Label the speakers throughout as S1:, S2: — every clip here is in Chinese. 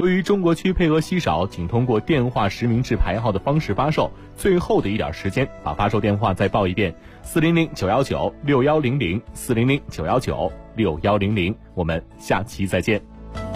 S1: 由于中国区配额稀少，仅通过电话实名制排号的方式发售，最后的一点时间，把发售电话再报一遍：400-919-6100，400-919-6100。我们下期再见。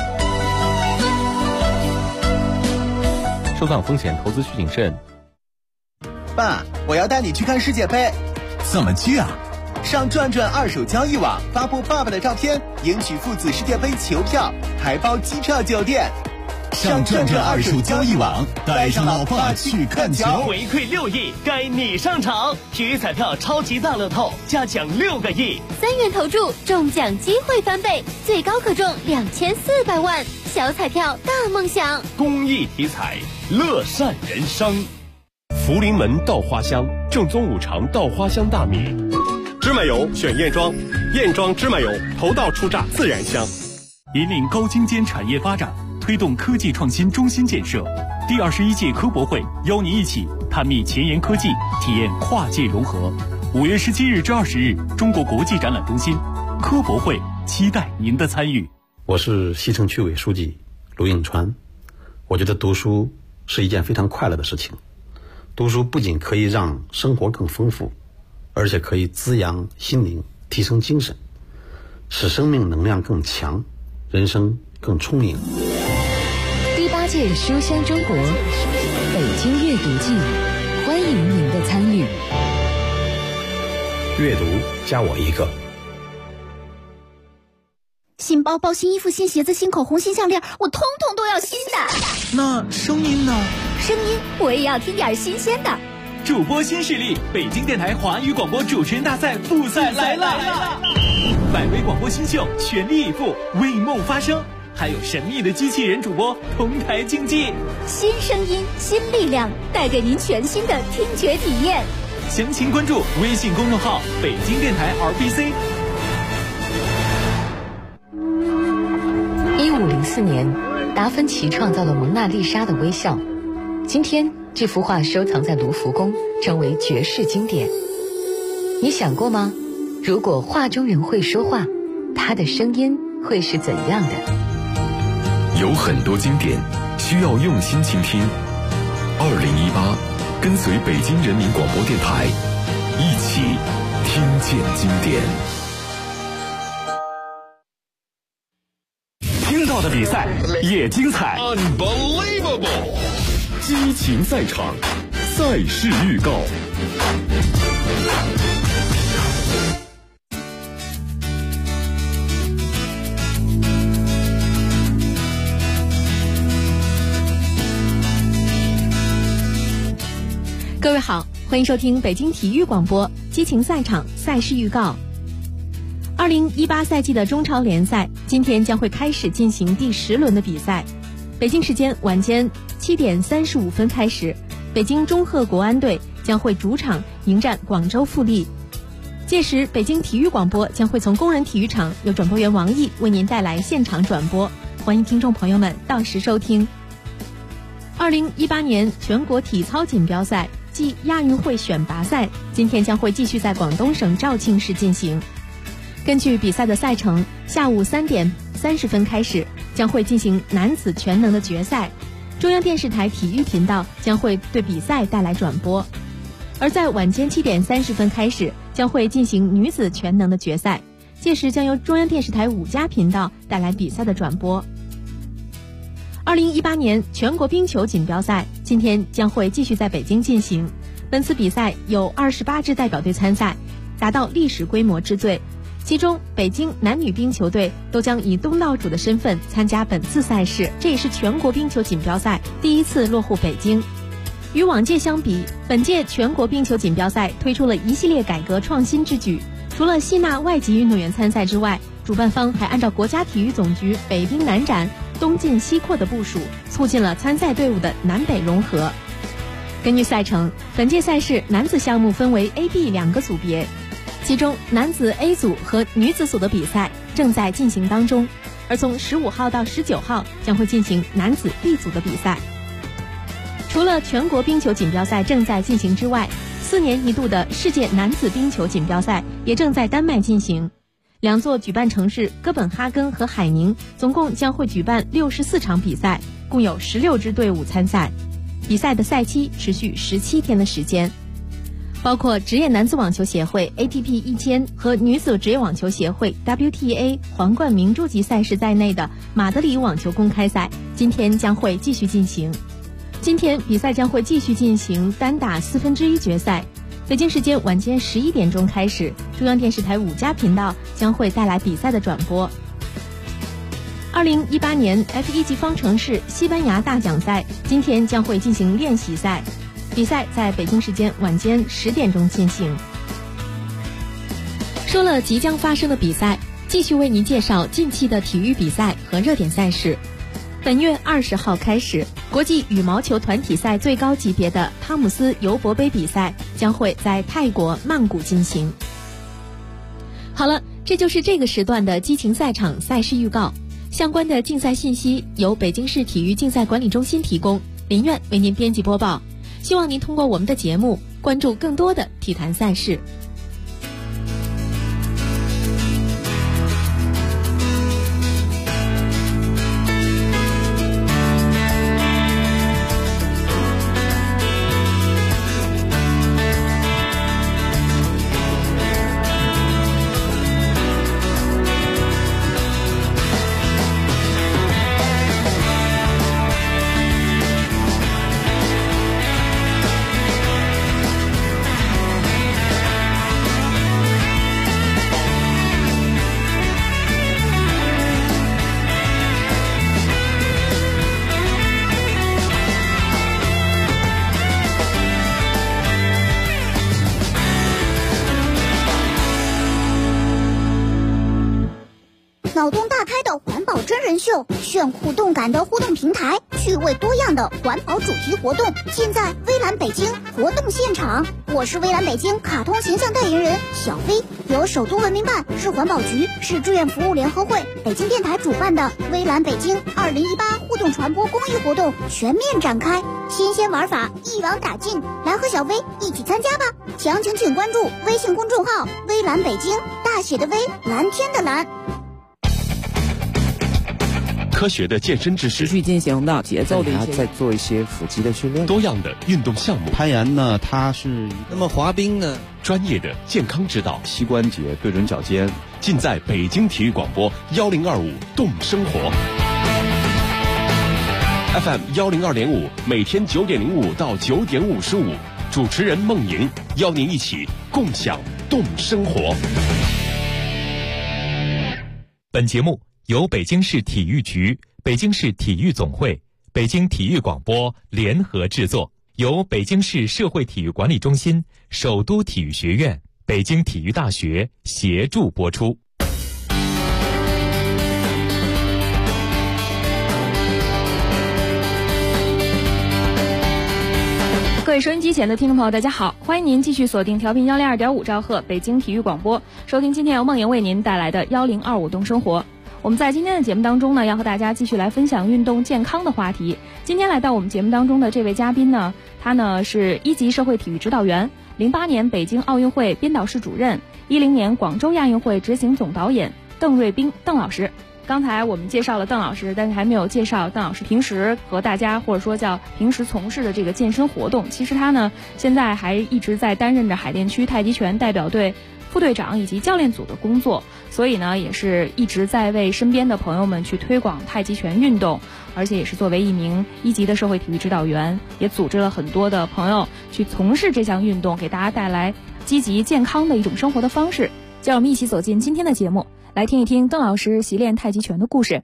S1: 收藏风险，投资需谨慎。
S2: 爸，我要带你去看世界杯。
S3: 怎么去啊？
S2: 上转转二手交易网发布爸爸的照片，赢取父子世界杯球票，还包机票酒店。
S3: 上转转二手交易网，带上老爸去看球。
S4: 回馈6亿，该你上场！体育彩票超级大乐透，加奖6个亿
S5: ，3元投注，中奖机会翻倍，最高可中2400万。小彩票大梦想，
S4: 公益体彩，乐善人生。福临门稻花香，正宗5常稻花香大米。芝麻油选燕庄，燕庄芝麻油头道出榨自然香。
S6: 引领高精尖产业发展，推动科技创新中心建设。第21届科博会邀您一起探秘前沿科技，体验跨界融合。5月17日至20日，中国国际展览中心科博会，期待您的参与。
S7: 我是西城区委书记卢应川。我觉得读书是一件非常快乐的事情。读书不仅可以让生活更丰富，而且可以滋养心灵，提升精神，使生命能量更强，人生更充盈。
S8: 第8届书香中国北京阅读季，欢迎您的参与。
S7: 阅读加我一个。
S5: 新包包、新衣服、新鞋子、新口红、新项链，我通通都要新的。
S3: 那声音呢？
S5: 声音我也要听点新鲜的。
S6: 主播新势力，北京电台华语广播主持人大赛复赛来了！100位广播新秀全力以赴，为梦发声，还有神秘的机器人主播同台竞技。
S5: 新声音，新力量，带给您全新的听觉体验。
S6: 详情关注微信公众号北京电台 RBC。
S8: 1504年，达芬奇创造了蒙娜丽莎的微笑。今天，这幅画收藏在卢浮宫，成为绝世经典。你想过吗？如果画中人会说话，他的声音会是怎样的？
S9: 有很多经典需要用心倾听。2018，跟随北京人民广播电台，一起听见经典。
S4: 听到的比赛也精彩。
S9: Unbelievable！ 激情赛场，赛事预告。
S10: 各位好，欢迎收听北京体育广播激情赛场赛事预告。2018赛季的中超联赛今天将会开始进行第10轮的比赛。北京时间晚间7点35分开始，北京中赫国安队将会主场迎战广州富力。届时北京体育广播将会从工人体育场由转播员王毅为您带来现场转播，欢迎听众朋友们到时收听。2018年全国体操锦标赛暨亚运会选拔赛今天将会继续在广东省肇庆市进行。根据比赛的赛程，下午3点30分开始将会进行男子全能的决赛，中央电视台体育频道将会对比赛带来转播。而在晚间7点30分开始将会进行女子全能的决赛，届时将由中央电视台5家频道带来比赛的转播。2018年全国冰球锦标赛今天将会继续在北京进行，本次比赛有28支代表队参赛，达到历史规模之最。其中北京男女冰球队都将以东道主的身份参加本次赛事，这也是全国冰球锦标赛第一次落户北京。与往届相比，本届全国冰球锦标赛推出了一系列改革创新之举，除了吸纳外籍运动员参赛之外，主办方还按照国家体育总局北冰南展、东进西扩的部署，促进了参赛队伍的南北融合。根据赛程，本届赛事男子项目分为 A、B 2个组别，其中男子 A 组和女子组的比赛正在进行当中，而从15号到19号将会进行男子 B 组的比赛。除了全国冰球锦标赛正在进行之外，4年一度的世界男子冰球锦标赛也正在丹麦进行。 2座举办城市哥本哈根和海宁总共将会举办64场比赛，共有16支队伍参赛。比赛的赛期持续17天的时间，包括职业男子网球协会 ATP 1000和女子职业网球协会 WTA 皇冠明珠级赛事在内的马德里网球公开赛今天将会继续进行。今天比赛将会继续进行单打1/4决赛，北京时间晚间11点钟开始，中央电视台5家频道将会带来比赛的转播。2018年 F1 级方程式西班牙大奖赛今天将会进行练习赛，比赛在北京时间晚间10点钟进行。说了即将发生的比赛，继续为您介绍近期的体育比赛和热点赛事。本月20号开始，国际羽毛球团体赛最高级别的汤姆斯尤伯杯比赛将会在泰国曼谷进行。好了，这就是这个时段的激情赛场赛事预告。相关的竞赛信息由北京市体育竞赛管理中心提供，林苑为您编辑播报。希望您通过我们的节目关注更多的体坛赛事。
S11: 脑洞大开的环保真人秀，炫酷动感的互动平台，趣味多样的环保主题活动，尽在微蓝北京活动现场。我是微蓝北京卡通形象代言人小飞，由首都文明办、市环保局、市志愿服务联合会、北京电台主办的微蓝北京2018互动传播公益活动全面展开，新鲜玩法一网打尽，来和小飞一起参加吧！详情请关注微信公众号微蓝北京，大写的微，蓝天的蓝。
S4: 科学的健身知识，
S12: 持续进行的节奏的一些，再做一些腹肌的训练，
S4: 多样的运动项目。
S13: 攀岩呢，它是
S12: 那么滑冰呢，
S4: 专业的健康指导，
S13: 膝关节对准脚尖，
S4: 尽在北京体育广播1025动生活 FM 102.5，每天9点05到9点55，主持人孟莹邀您一起共享动生活。
S14: 本节目由北京市体育局、北京市体育总会、北京体育广播联合制作，由北京市社会体育管理中心、首都体育学院、北京体育大学协助播出。
S15: 各位收音机前的听众朋友，大家好，欢迎您继续锁定调频102.5兆赫北京体育广播，收听今天由孟莹为您带来的1025动生活。我们在今天的节目当中呢，要和大家继续来分享运动健康的话题。今天来到我们节目当中的这位嘉宾呢，他呢是1级社会体育指导员，08年北京奥运会编导室主任，10年广州亚运会执行总导演邓瑞斌邓老师。刚才我们介绍了邓老师，但是还没有介绍邓老师平时和大家或者说叫平时从事的这个健身活动。其实他呢现在还一直在担任着海淀区太极拳代表队副队长以及教练组的工作，所以呢也是一直在为身边的朋友们去推广太极拳运动，而且也是作为一名1级的社会体育指导员，也组织了很多的朋友去从事这项运动，给大家带来积极健康的一种生活的方式。就让我们一起走进今天的节目，来听一听邓老师习练太极拳的故事。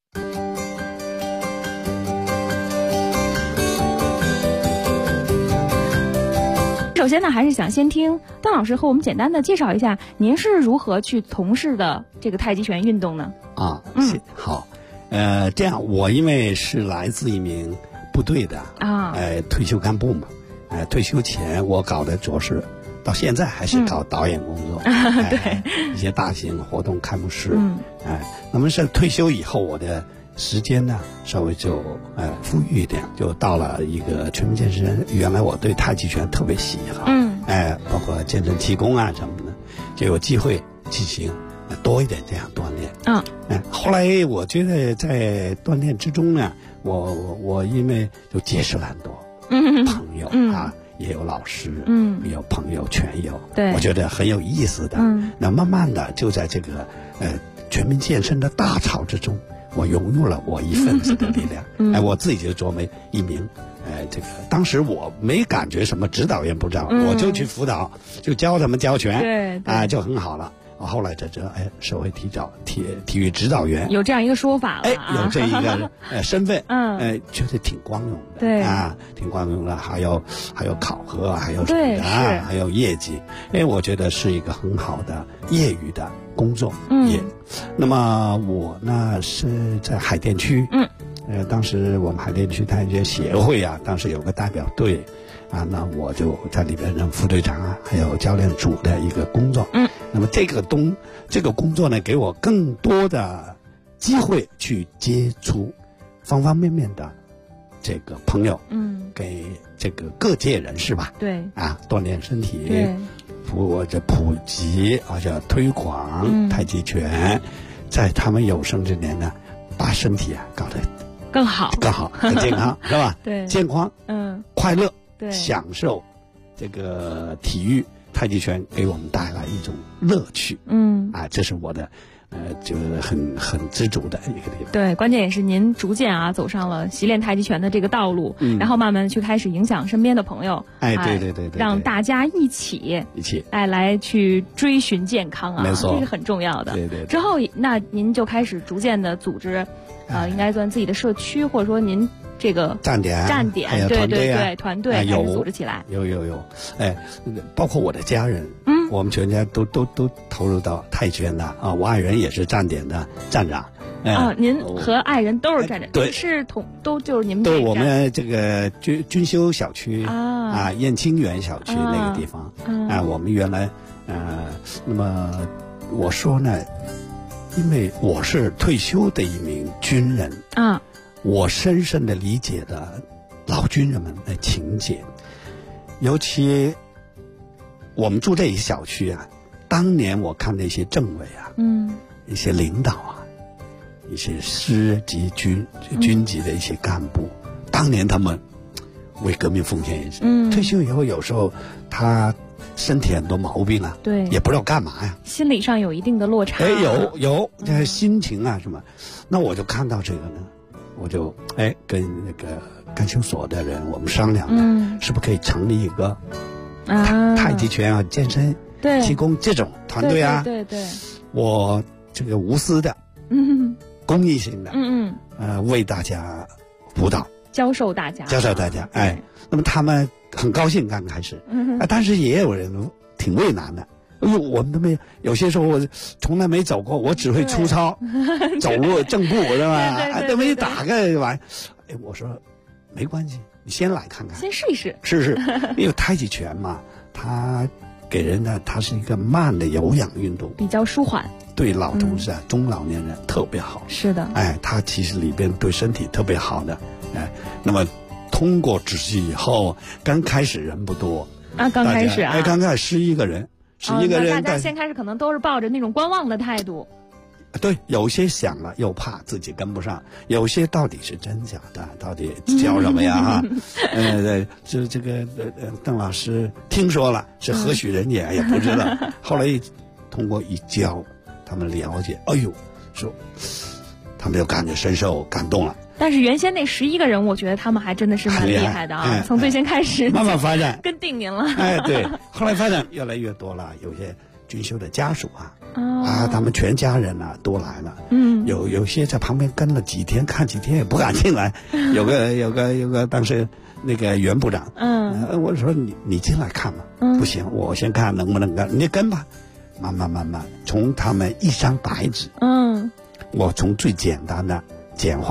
S15: 首先呢，还是想先听邓老师和我们简单的介绍一下，您是如何去从事的这个太极拳运动呢？
S16: 好，这样，我因为是来自一名部队的退休干部嘛，退休前我搞的主要是到现在还是搞导演工作，
S15: 对，
S16: 一些大型活动开幕式，那么是退休以后，我的时间呢稍微就富裕一点，就到了一个全民健身。原来我对太极拳特别喜好，包括健身气功啊什么的，就有机会进行多一点这样锻炼。后来我觉得在锻炼之中呢，我因为就结识了很多朋友啊，也有老师，也有朋友全有，
S15: 对，
S16: 我觉得很有意思的。那慢慢的就在这个全民健身的大潮之中，我融入了我一份子的力量。我自己就作为一名这个当时我没感觉什么指导员不知道，我就去辅导，就教他们教拳，就很好了。后来这社会体育指导员
S15: 有这样一个说法了，
S16: 有这一个身份，觉得挺光荣的，
S15: 对
S16: 挺光荣的。还有考核，还有什么的还有业绩，我觉得是一个很好的业余的工作。那么我呢是在海淀区，当时我们海淀区太极拳协会啊，当时有个代表队啊，那我就在里边任副队长啊，还有教练组的一个工作。那么这个工作呢，给我更多的机会去接触方方面面的这个朋友，给这个各界人士吧，
S15: 对
S16: 啊，锻炼身体，普及叫推广太极拳，在他们有生之年呢，把身体搞得
S15: 更好，
S16: 更健康，是吧？
S15: 对，
S16: 健康，快乐，
S15: 对，
S16: 享受这个体育太极拳给我们带来一种乐趣。这是我的就是很知足的一个地方。
S15: 对，关键也是您逐渐走上了习练太极拳的这个道路，然后慢慢去开始影响身边的朋友。
S16: 对，
S15: 让大家一起来去追寻健康啊，
S16: 没错，
S15: 这是很重要的。
S16: 对。
S15: 之后，那您就开始逐渐的组织，应该算自己的社区，或者说您这个站点，对，团队开始组织起来。
S16: 有，包括我的家人，我们全家都投入到太极拳的啊。我爱人也是站点的站长。
S15: 您和爱人都是站长，
S16: 对，
S15: 是就是你们
S16: 对，我们这个军修小区燕青园小区那个地方我们原来那么我说呢，因为我是退休的一名军人我深深的理解了老军人们的情节，尤其我们住这一小区当年我看那些政委一些领导一些师级军级的一些干部，当年他们为革命奉献一生，退休以后有时候他身体很多毛病
S15: 对，
S16: 也不知道干嘛呀，
S15: 心理上有一定的落差。
S16: 有这心情什么，那我就看到这个呢，我就跟那个干休所的人我们商量是不是可以成立一个太极拳健身提供这种团队
S15: 对，
S16: 我这个无私的公益性的为大家辅导
S15: 教授大家
S16: 那么他们很高兴刚开始但是也有人挺为难的，我们都没有些时候我从来没走过，我只会粗糙走路正步是吧？都没打个玩意，我说没关系，你先来看看，
S15: 先试一试
S16: 是因为太极拳嘛，它给人的它是一个慢的有氧运动，
S15: 比较舒缓，
S16: 对老同志中老年人特别好。
S15: 是的，
S16: 它其实里边对身体特别好的，那么通过执行以后，刚开始人不多
S15: 刚开始
S16: 刚开始11个人，11个人，
S15: 大家先开始可能都是抱着那种观望的态度。
S16: 对，有些想了又怕自己跟不上，有些到底是真假的，到底教什么呀？这个邓老师听说了是何许人也，也不知道。后来通过一教，他们了解，说他们就感觉深受感动了。
S15: 但是原先那11个人，我觉得他们还真的是蛮厉害的从最先开始
S16: 慢慢发展，
S15: 跟定您了。
S16: 对，后来发展越来越多了，有些军修的家属他们全家人都来了。有些在旁边跟了几天，看几天也不敢进来。有个当时那个袁部长，我说你进来看嘛，不行，我先看能不能跟，你跟吧。慢慢，从他们一张白纸，我从最简单的简化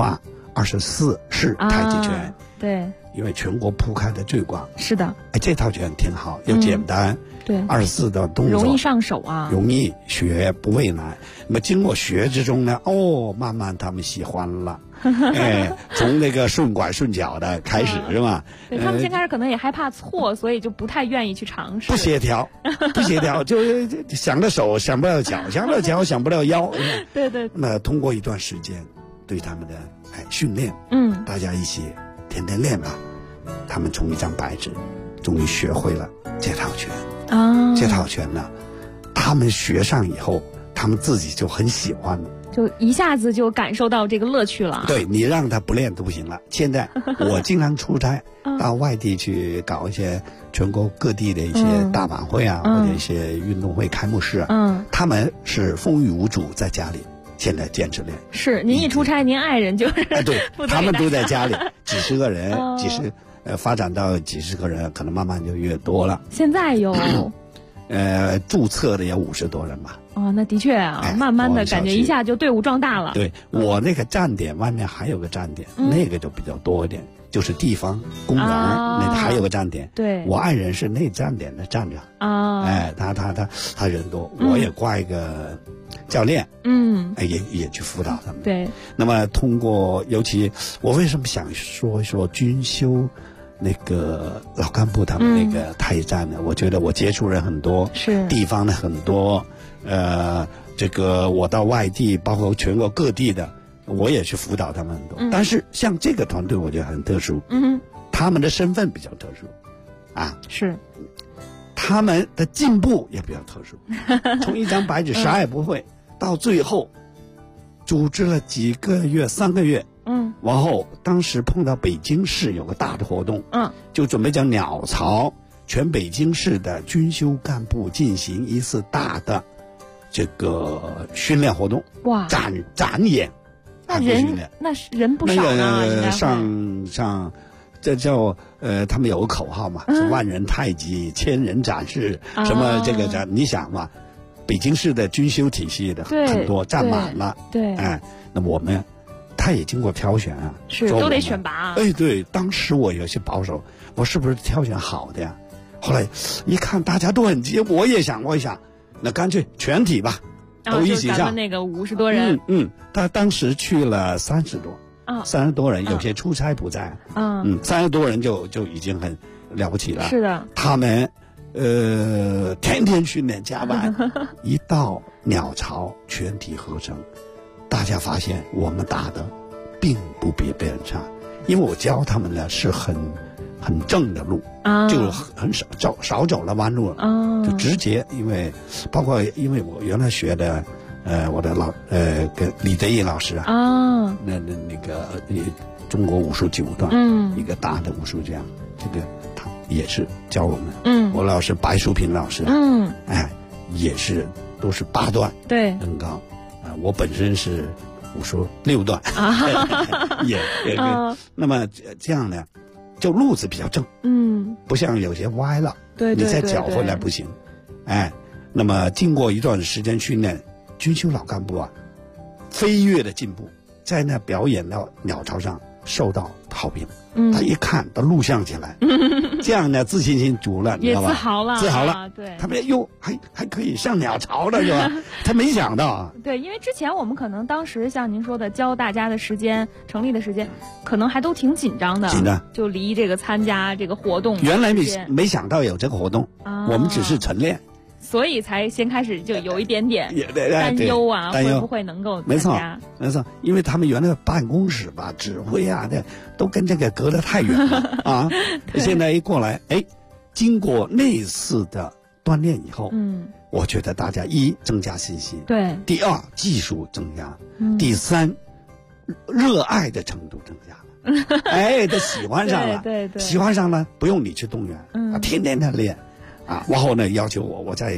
S16: 24式太极拳，
S15: 对，
S16: 因为全国铺开的最广。
S15: 是的，
S16: 这套拳挺好，又简单，
S15: 对
S16: ，24的动作
S15: 容易上手啊，
S16: 容易学，不畏难。那么经过学之中呢，慢慢他们喜欢了。从那个顺拐顺脚的开始是吧？
S15: 对，他们先开始可能也害怕错，所以就不太愿意去尝试。
S16: 不协调，就想着手想不了脚，想不了脚想不了腰。
S15: 对。
S16: 那么通过一段时间对他们的训练，大家一起天天练吧，他们从一张白纸，终于学会了这套拳。这套拳呢，他们学上以后，他们自己就很喜欢了。
S15: 就一下子就感受到这个乐趣了。
S16: 对，你让他不练都不行了。现在我经常出差到外地去搞一些全国各地的一些大晚会啊，或者一些运动会开幕式啊，他们是风雨无阻在家里，现在坚持练。
S15: 是，您一出差，您爱人就是
S16: 对，他们都在家里，几十个人，发展到几十个人，可能慢慢就越多了。
S15: 现在有
S16: 注册的有50多人吧。
S15: 那的确啊，慢慢的感觉一下就队伍壮大了。
S16: 对，我那个站点外面还有个站点，那个就比较多一点，就是地方公园那还有个站点。
S15: 对，
S16: 我爱人是那站点的站长他人多，我也挂一个教练，也去辅导他们。
S15: 对，
S16: 那么通过，尤其我为什么想说军修那个老干部他们那个太极站呢？我觉得我接触人很多，
S15: 是
S16: 地方的很多，这个我到外地，包括全国各地的，我也去辅导他们很多。但是像这个团队，我觉得很特殊，他们的身份比较特殊，
S15: 是，
S16: 他们的进步也比较特殊，从一张白纸啥也不会，到最后组织了几个月，3个月。然后当时碰到北京市有个大的活动，就准备叫鸟巢，全北京市的军修干部进行一次大的这个训练活动。
S15: 哇，
S16: 展演，
S15: 那人不少啊，
S16: 上这叫他们有个口号嘛，是万人太极，千人展示，什么这个展，你想嘛，北京市的军修体系的很多占满了，
S15: 对，
S16: 那么我们。他也经过挑选啊，
S15: 是都得选拔。
S16: 对，当时我有些保守，我是不是挑选好的呀？后来一看大家都很急，我也想，那干脆全体吧，都一起上。
S15: 咱们那个50多人，
S16: 他当时去了30多，30多人，有些出差不在，30多人就已经很了不起了。
S15: 是的，
S16: 他们天天训练加班，一到鸟巢全体合成。大家发现我们打的并不比别人差，因为我教他们呢是很正的路，就很少走了弯路，就直接，因为我原来学的我的跟李德义老师那个中国武术9段，一个大的武术家，这个他也是教我们，我老师白淑平老师，也是都是8段，
S15: 对，
S16: 很高。我本身是武术6段，也那么这样呢，就路子比较正，不像有些歪了，
S15: 对，
S16: 你再搅回来不行，那么经过一段时间训练，军修老干部啊，飞跃的进步，在那表演到鸟巢上受到好评，他一看都录像起来，这样呢自信心足了，你知道吧？
S15: 自豪了，
S16: 对，他们还可以上鸟巢了，是吧？他没想到啊。
S15: 对，因为之前我们可能当时像您说的教大家的时间，成立的时间，可能还都挺紧张的，就离这个参加这个活动，
S16: 原来没想到有这个活动，我们只是晨练。
S15: 所以才先开始就有一点点担忧啊，会不会能够参加？
S16: 没错，因为他们原来的办公室吧、指挥啊的都跟这个隔得太远了啊。现在一过来，经过那次的锻炼以后，我觉得大家增加信心，
S15: 对；
S16: 第2技术增加，第3热爱的程度增加了，他喜欢上了，
S15: 对，
S16: 喜欢上了，不用你去动员，天天的练。然后呢，要求我在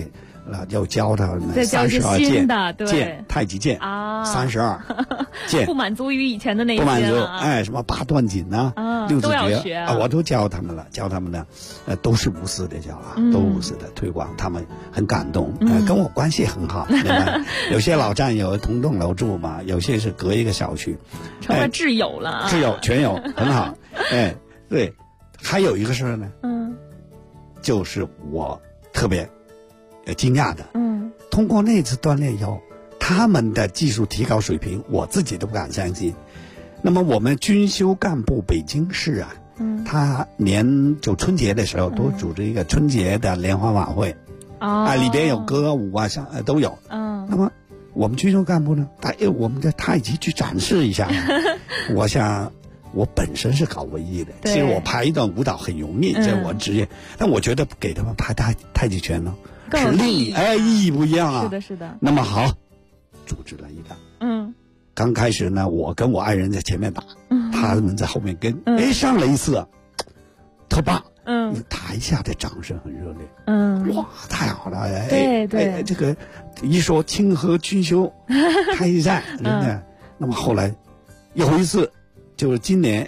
S16: 要教他们
S15: 32
S16: 件
S15: 剑，
S16: 太极剑啊，32剑，
S15: 不满足于以前的那些，
S16: 不满足，什么八段锦呐，6字诀
S15: 啊，
S16: 我都教他们了，教他们呢，都是无私的教啊，都无私的推广，他们很感动，跟我关系很好，有些老战友同栋楼住嘛，有些是隔一个小区，
S15: 成了挚友了，
S16: 挚友全有，很好，对，还有一个事呢，就是我特别惊讶的，通过那次锻炼以后，他们的技术提高水平，我自己都不敢相信。那么我们军修干部北京市啊，他就春节的时候都组织一个春节的联欢晚会，里边有歌舞啊，都有。那么我们军修干部呢，我们的太极去展示一下。我想，我本身是搞文艺的，其实我排一段舞蹈很容易，这我职业。但我觉得给他们排太极拳呢，是另意义不一样啊。
S15: 是的。
S16: 那么好，组织了一个。刚开始呢，我跟我爱人在前面打，他们在后面跟。上了一次，特棒。台下的掌声很热烈。哇，太好了！对，这个一说清河军修太极战，真的。那么后来有一次，就是今年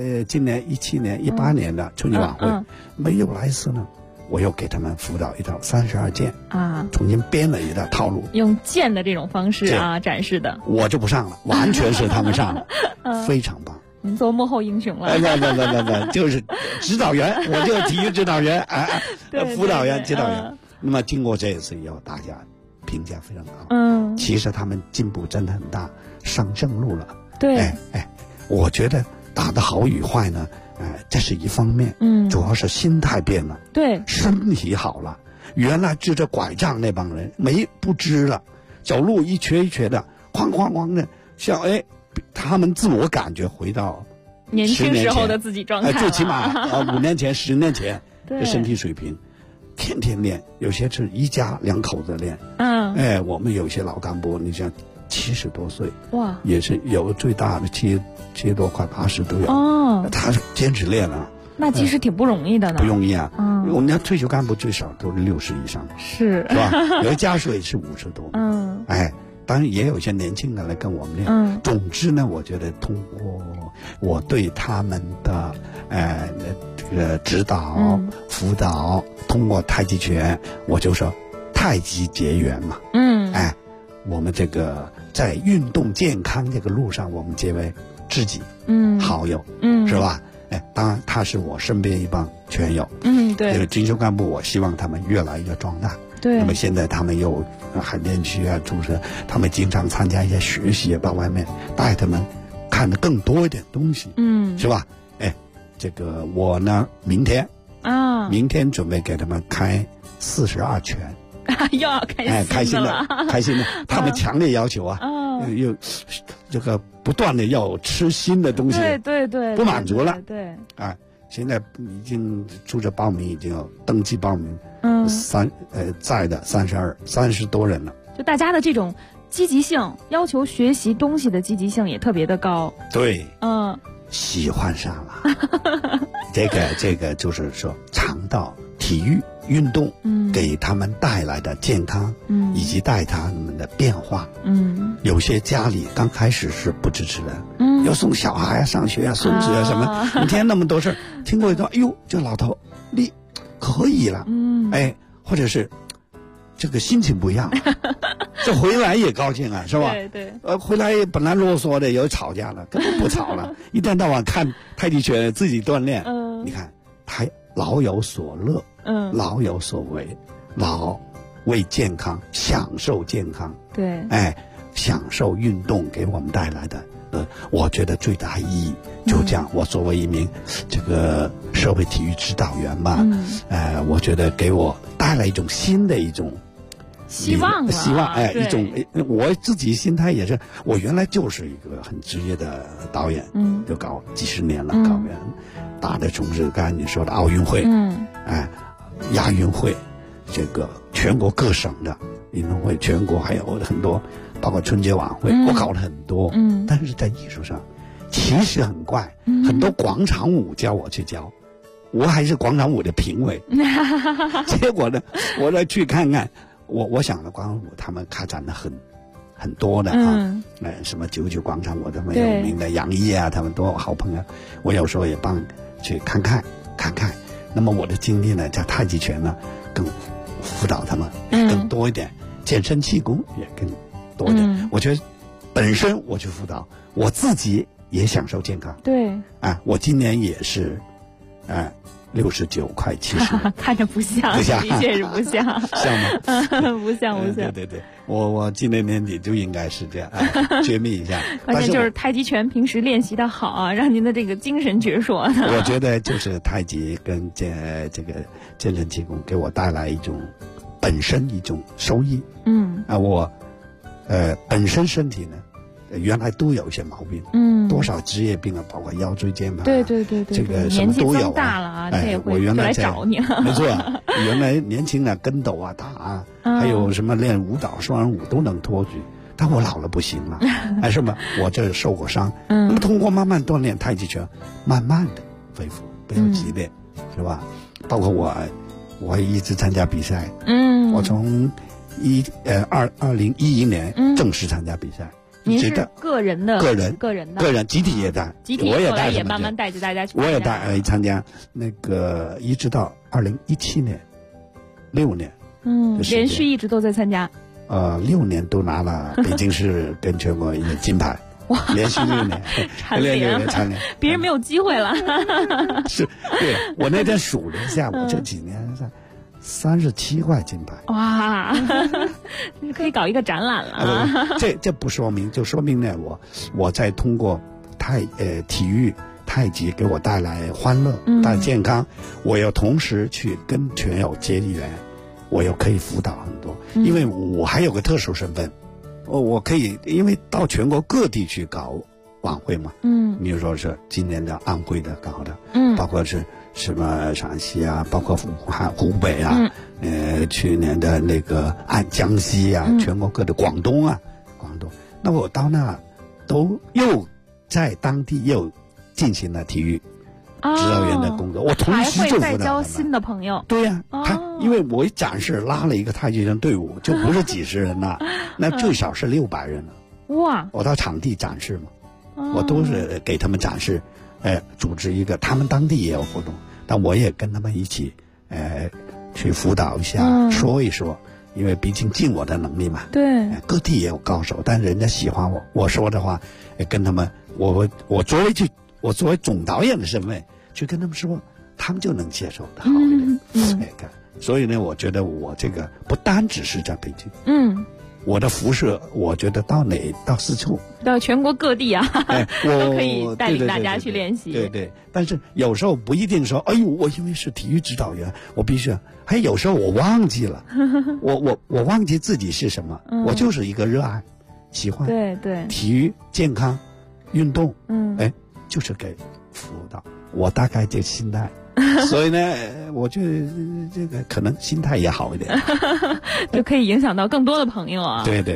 S16: 17年、18年的春节晚会，没有来一次呢。我又给他们辅导一套32剑啊，重新编了一套套路，
S15: 用剑的这种方式展示的。
S16: 我就不上了，完全是他们上了，非常棒。
S15: 您做幕后英雄了。
S16: 不，就是指导员，我就体育指导员，辅导员、指导员。那么经过这一次以后，大家评价非常高。其实他们进步真的很大，上正路了。
S15: 对，
S16: 我觉得打得好与坏呢。这是一方面，主要是心态变了，
S15: 对，
S16: 身体好了。原来支着拐杖那帮人不支了，走路一瘸一瘸的，哐哐哐的，像他们自我感觉回到
S15: 年轻时候的自己状态，
S16: 最起码5年前、10年前的身体水平，天天练，有些是一家2口子练，我们有些老干部，你像70多岁，哇，也是有最大的70多快80都有，他是坚持练了，
S15: 那其实挺不容易的呢，
S16: 不容易啊，我们家退休干部最少都是60以上，
S15: 是
S16: 吧？有的家属也是50多，当然也有一些年轻的来跟我们练，总之呢，我觉得通过我对他们的这个指导、辅导，通过太极拳，我就说太极结缘嘛，我们这个在运动健康这个路上，我们结为知己，好友，是吧？当然他是我身边一帮拳友，对，这个军修干部，我希望他们越来越壮大。
S15: 对，
S16: 那么现在他们又海淀区啊，就是他们经常参加一些学习，到外面带他们看的更多一点东西，是吧？这个我呢，明天准备给他们开42拳。
S15: 又要
S16: 开心的，他们强烈要求啊，又这个不断的要吃新的东西，
S15: 对，
S16: 不满足了，
S15: 对，
S16: 现在已经出着报名，已经有登记报名，在的30多人了，
S15: 就大家的这种积极性，要求学习东西的积极性也特别的高，
S16: 对，喜欢上了，这个就是说尝到体育运动给他们带来的健康，以及带他们的变化，有些家里刚开始是不支持的，要送小孩上学啊，孙子啊什么，每天那么多事，听过一段，哎呦，这老头你可以了，或者是这个心情不一样，这回来也高兴啊，是吧？
S15: 对，
S16: 回来本来啰嗦的，有吵架了，根本不吵了，一天到晚看太极拳，自己锻炼，你看他老有所乐，老有所为，老为健康，享受健康，
S15: 对，
S16: 享受运动给我们带来的，我觉得最大意义就这样。我作为一名这个社会体育指导员吧，我觉得给我带来一种新的一种
S15: 希望，
S16: 一种我自己心态也是，我原来就是一个很职业的导演，就搞几十年了，搞完大的从事刚才你说的奥运会，亚运会，这个全国各省的运动会，全国还有很多，包括春节晚会，我搞了很多，但是在艺术上其实很怪，很多广场舞叫我去教，我还是广场舞的评委，结果呢，我再去看看我想了光武他们开展的很多的啊，什么99广场我这么有名的杨毅啊，他们都好朋友，我有时候也帮去看看。那么我的经历呢，在太极拳呢更辅导他们更多一点，健身气功也更多一点。我觉得本身我去辅导，我自己也享受健康。
S15: 对
S16: 啊，我今年也是69快70，
S15: 看着不像，的确是不像，
S16: 像吗？
S15: 不像。
S16: 对，我今年年底就应该是这样，绝密一下。
S15: 关键就是太极拳平时练习的好啊，让您的这个精神矍铄。
S16: 我觉得就是太极跟这个健身气功给我带来一种本身一种收益。我本身身体呢，原来都有一些毛病，多少职业病啊，包括腰椎间盘，
S15: 对，
S16: 这个什么都有
S15: 大了啊，这也会
S16: 我原来
S15: 来找你了。
S16: 没错，原来年轻的跟斗啊、打啊，还有什么练舞蹈、双人舞都能托举，但我老了不行了，是吧？我这受过伤，那么通过慢慢锻炼太极拳，慢慢的恢复，不要激烈，是吧？包括我一直参加比赛，我从2011年正式参加比赛。
S15: 您是个人
S16: 集体也带，我也带，
S15: 也慢慢带着大家去。
S16: 我也带参加那个，一直到2017年，6年，
S15: 连续一直都在参加。
S16: 6年都拿了北京市跟全国一个金牌，哇，连续6年，
S15: 蝉联，别人没有机会了。
S16: 是，对我那天数了一下，我这几年37块金牌，
S15: 哇，可以搞一个展览了。
S16: 这不说明，就说明呢，我在通过体育太极给我带来欢乐、带来健康，我要同时去跟拳友结缘，我又可以辅导很多，因为我还有个特殊身份，我可以因为到全国各地去搞晚会嘛，比如说是今年的安徽的搞的，包括是什么陕西啊，包括湖北啊，去年的那个江西啊，全国各地，广东，那我到那都又在当地又进行了体育指导员的工作，我同时就
S15: 再交新的朋友。
S16: 对呀，因为我一展示拉了一个太极拳队伍，就不是几十人了，那最少是600人了。
S15: 哇！
S16: 我到场地展示嘛，我都是给他们展示，组织一个，他们当地也有活动，但我也跟他们一起，去辅导一下，说一说，因为毕竟尽我的能力嘛。
S15: 对，
S16: 各地也有高手，但人家喜欢我说的话，跟他们，我作为总导演的身份去跟他们说，他们就能接受的好一点。所以呢，我觉得我这个不单只是在北京，我的辐射，我觉得到四处，
S15: 到全国各地啊，都可以带领大家去练习。
S16: 对，但是有时候不一定说，哎呦，我因为是体育指导员，我必须，还有时候我忘记了，我忘记自己是什么，我就是一个热爱、喜欢
S15: 对
S16: 体育、健康、运动，就是给辅导，我大概这心态。所以呢，我觉得这个可能心态也好一点，
S15: 就可以影响到更多的朋友啊。
S16: 对。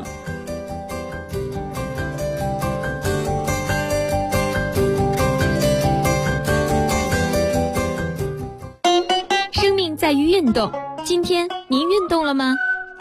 S5: 生命在于运动，今天您运动了吗？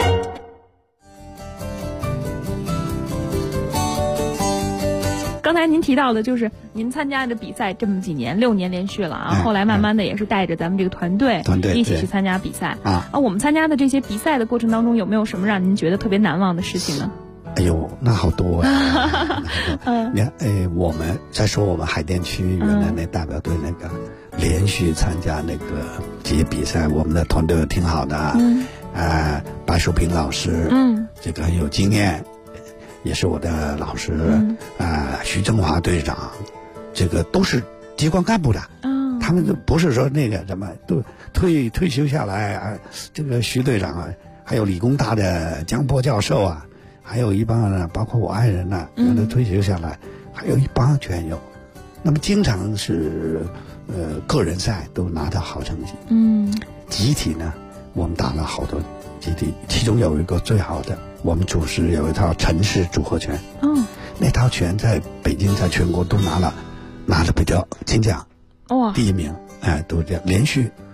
S15: 刚才您提到的就是您参加的比赛这么几年，6年连续了啊，后来慢慢的也是带着咱们这个团队一起去参加比赛啊。我们参加的这些比赛的过程当中，有没有什么让您觉得特别难忘的事情呢？
S16: 哎呦，那好多啊！你看，我们再说我们海淀区原来那代表队那个连续参加那个这些比赛，我们的团队挺好的白淑平老师，这个很有经验。也是我的老师，徐正华队长，这个都是机关干部的，他们不是说那个什么都退休下来这个徐队长还有理工大的江波教授还有一帮呢，包括我爱人有的退休下来，还有一帮拳友，那么经常是个人赛都拿到好成绩，集体呢，我们打了好多集体，其中有一个最好的。我们组织有一套陈氏组合拳，那套拳在北京在全国都拿了比较金奖，第1名，都这样连续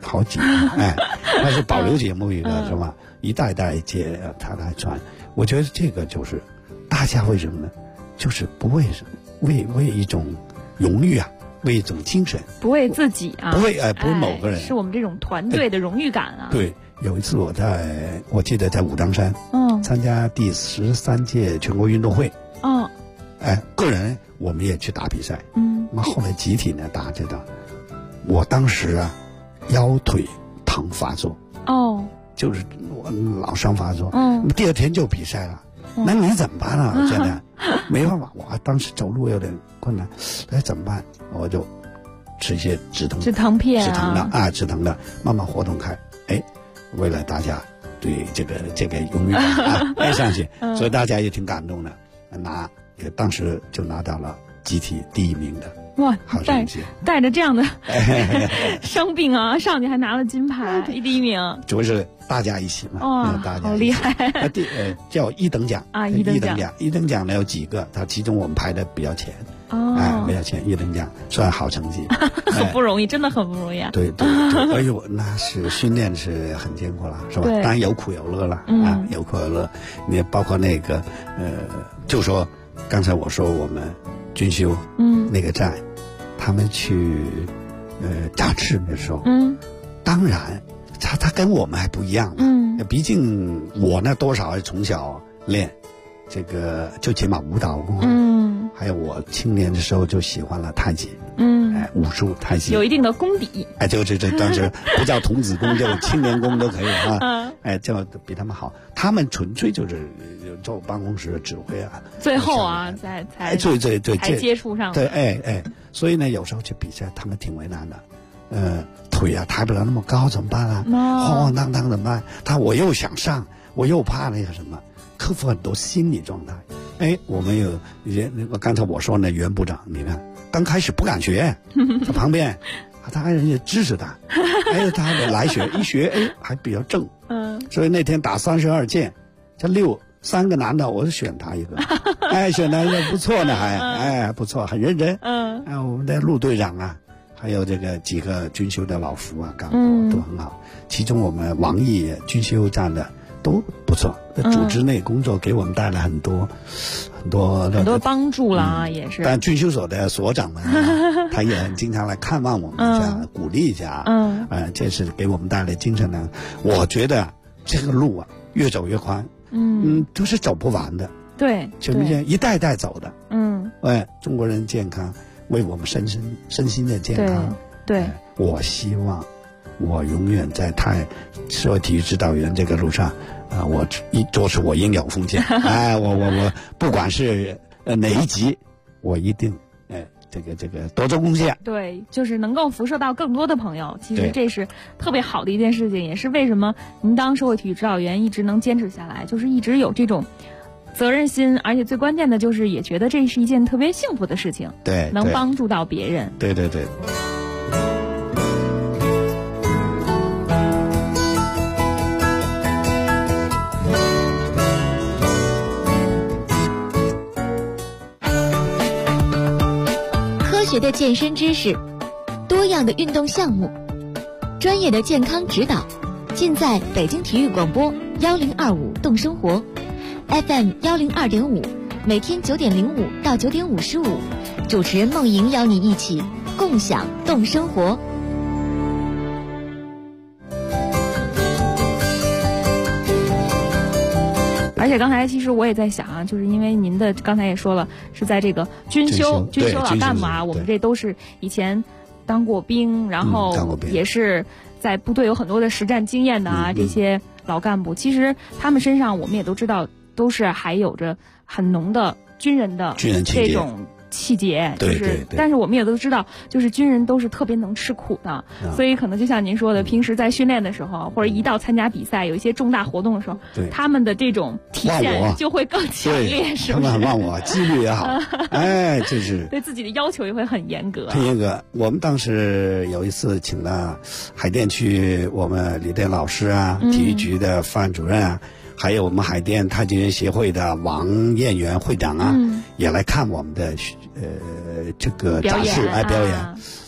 S16: 好几哎，它是保留节目一个是吧？一代代接它来传。我觉得这个就是大家为什么呢？就是不为一种荣誉啊，为一种精神，
S15: 不为自己啊，
S16: 不为不为某个人，
S15: 是我们这种团队的荣誉感啊。
S16: 对，有一次我记得在武当山，参加第13届全国运动会，个人我们也去打比赛，后来集体呢打这个，我当时啊腰腿疼发作，就是我老伤发作，第二天就比赛了。那你怎么办啊？现在没办法，我当时走路有点困难，怎么办？我就吃一些止疼
S15: 片
S16: 止疼的，慢慢活动开。为了大家对这个荣誉爱上去，所以大家也挺感动的，当时就拿到了集体第1名的。
S15: 哇，带着这样的伤病啊，上去还拿了金牌，第1名。
S16: 主要是大家一起嘛，大家
S15: 好厉害。
S16: 叫1等奖
S15: 啊，1等奖。
S16: 1等奖呢有几个，其中我们排的比较前。比较前，1等奖算好成绩。
S15: 很不容易，真的很不容易啊。
S16: 对，哎呦，那是训练是很艰苦了，是吧？当然有苦有乐了有苦有乐。你包括那个就说刚才我说我们军修那个站，他们去展示的时候，当然他跟我们还不一样，毕竟我呢多少从小练这个，就起码舞蹈功，还有我青年的时候就喜欢了太极，武术太极
S15: 有一定的功底，
S16: 这当时不叫童子功，叫青年功都可以啊，就比他们好。他们纯粹就是做办公室的指挥啊，
S15: 最后啊才接触上，
S16: 对，所以呢有时候去比赛他们挺为难的，腿啊抬不了那么高怎么办啊？晃晃荡荡怎么办？我又想上，我又怕那个什么，克服很多心理状态。我们有刚才我说那袁部长，你看刚开始不敢学，在旁边他人家支持他，他来学一学，还比较正，所以那天打32箭，这3个男的，我就选他一个，选他一个不错呢，还不错，很认真，我们的陆队长啊，还有这个几个军修的老夫啊，干部都很好，其中我们王毅军修站的都不错，组织内工作给我们带来很多
S15: 帮助啦，也是。
S16: 但军修所的所长们，他也很经常来看望我们一下，鼓励一下，这是给我们带来精神的。我觉得这个路啊，越走越宽，都是走不完的。
S15: 对，
S16: 全民健一代代走的。中国人健康，为我们身心的健康。
S15: 对，
S16: 我希望我永远在社会体育指导员这个路上，我做出我应有奉献。我不管是哪一级，我一定这个多做贡献。
S15: 对，就是能够辐射到更多的朋友，其实这是特别好的一件事情，也是为什么您当社会体育指导员一直能坚持下来，就是一直有这种责任心，而且最关键的就是也觉得这是一件特别幸福的事情，
S16: 对，
S15: 能帮助到别人。
S16: 对。
S5: 科学的健身知识，多样的运动项目，专业的健康指导，尽在北京体育广播1025动生活 FM 102.5，每天9点05到9点55，主持人梦莹邀你一起共享动生活。
S15: 而且刚才其实我也在想啊，就是因为您的刚才也说了，是在这个军修老干部啊，我们这都是以前当过兵，然后也是在部队有很多的实战经验的啊，这些老干部，其实他们身上我们也都知道，都是还有着很浓的军人的这种气节，就是但是我们也都知道，就是军人都是特别能吃苦的，所以可能就像您说的，平时在训练的时候，或者一到参加比赛，有一些重大活动的时候，他们的这种体现就会更强烈，是不是？
S16: 他们很忘我，纪律也好，这是
S15: 对自己的要求也会很严格。
S16: 很严格。我们当时有一次请了海淀区我们旅店老师啊，体育局的副主任啊。还有我们海淀太极拳协会的王彦元会长啊，也来看我们的这个展示表演。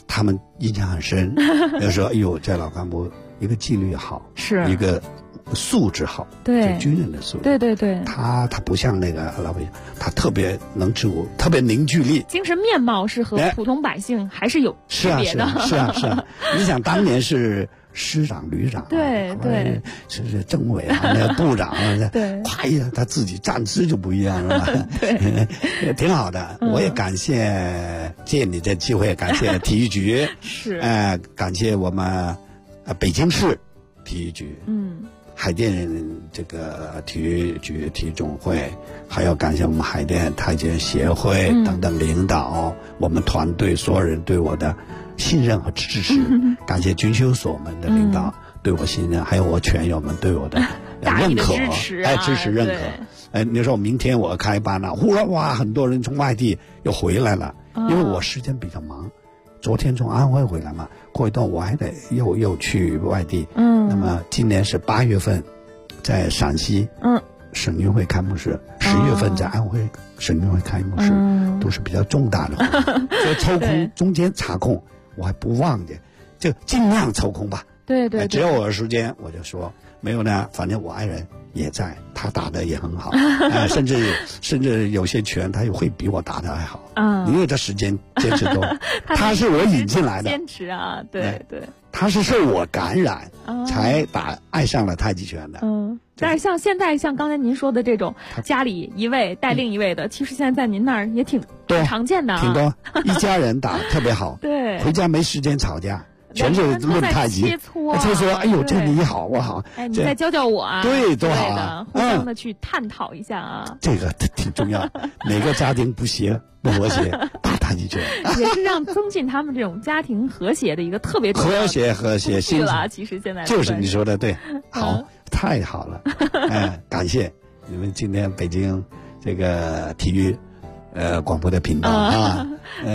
S16: 他们印象很深，就说：“哎呦，这老干部一个纪律好，
S15: 是
S16: 一个素质好，
S15: 对，
S16: 就军人的素质，
S15: 对对对，
S16: 他不像那个老百姓，他特别能治国，特别凝聚力，
S15: 精神面貌是和普通百姓还是有区别的。
S16: 是啊，你想当年是师长、旅长，
S15: 对，
S16: 是政委啊，那个部长啊，
S15: 对，
S16: 夸一下他自己站姿就不一样了，
S15: 对，
S16: 挺好的。我也感谢借你这机会，感谢体育局，
S15: 是，
S16: 感谢我们北京市体育局，海淀这个体育局体育总会，还要感谢我们海淀太极拳协会等等领导，我们团队所有人对我的信任和支持，感谢军修所们的领导对我信任，还有我拳友们对我的认可，支持认可。你说明天我开班了，忽然哇，很多人从外地又回来了，因为我时间比较忙。昨天从安徽回来嘛，过一段我还得又去外地。那么今年是8月份，在陕西省运会开幕式，10月份在安徽省运会开幕式，都是比较重大的活动，所以抽空中间插空，我还不忘记，就尽量抽空吧。
S15: 对，
S16: 只要我有时间我就说，没有呢，反正我爱人也在，他打的也很好，甚至有些拳他也会比我打的还好，因为他时间坚持多，他是我引进来的，
S15: 坚持啊，对，
S16: 他是受我感染才爱上了太极拳的。
S15: 但是像现在像刚才您说的这种家里一位带另一位的，其实现在在您那儿也挺常见的啊，
S16: 挺多，一家人打特别好，
S15: 对，
S16: 回家没时间吵架。全是论太极，切磋，哎呦，这你好，我好，
S15: 哎，你再教我啊，
S16: 对，多好啊，
S15: 互相的去探讨一下啊，
S16: 这个挺重要。哪个家庭不和谐，打太极拳
S15: 也是让增进他们这种家庭和谐的一个特别
S16: 和谐心
S15: 了。其实现在
S16: 就是你说的对，好，太好了，感谢你们今天北京这个体育。广播的频道啊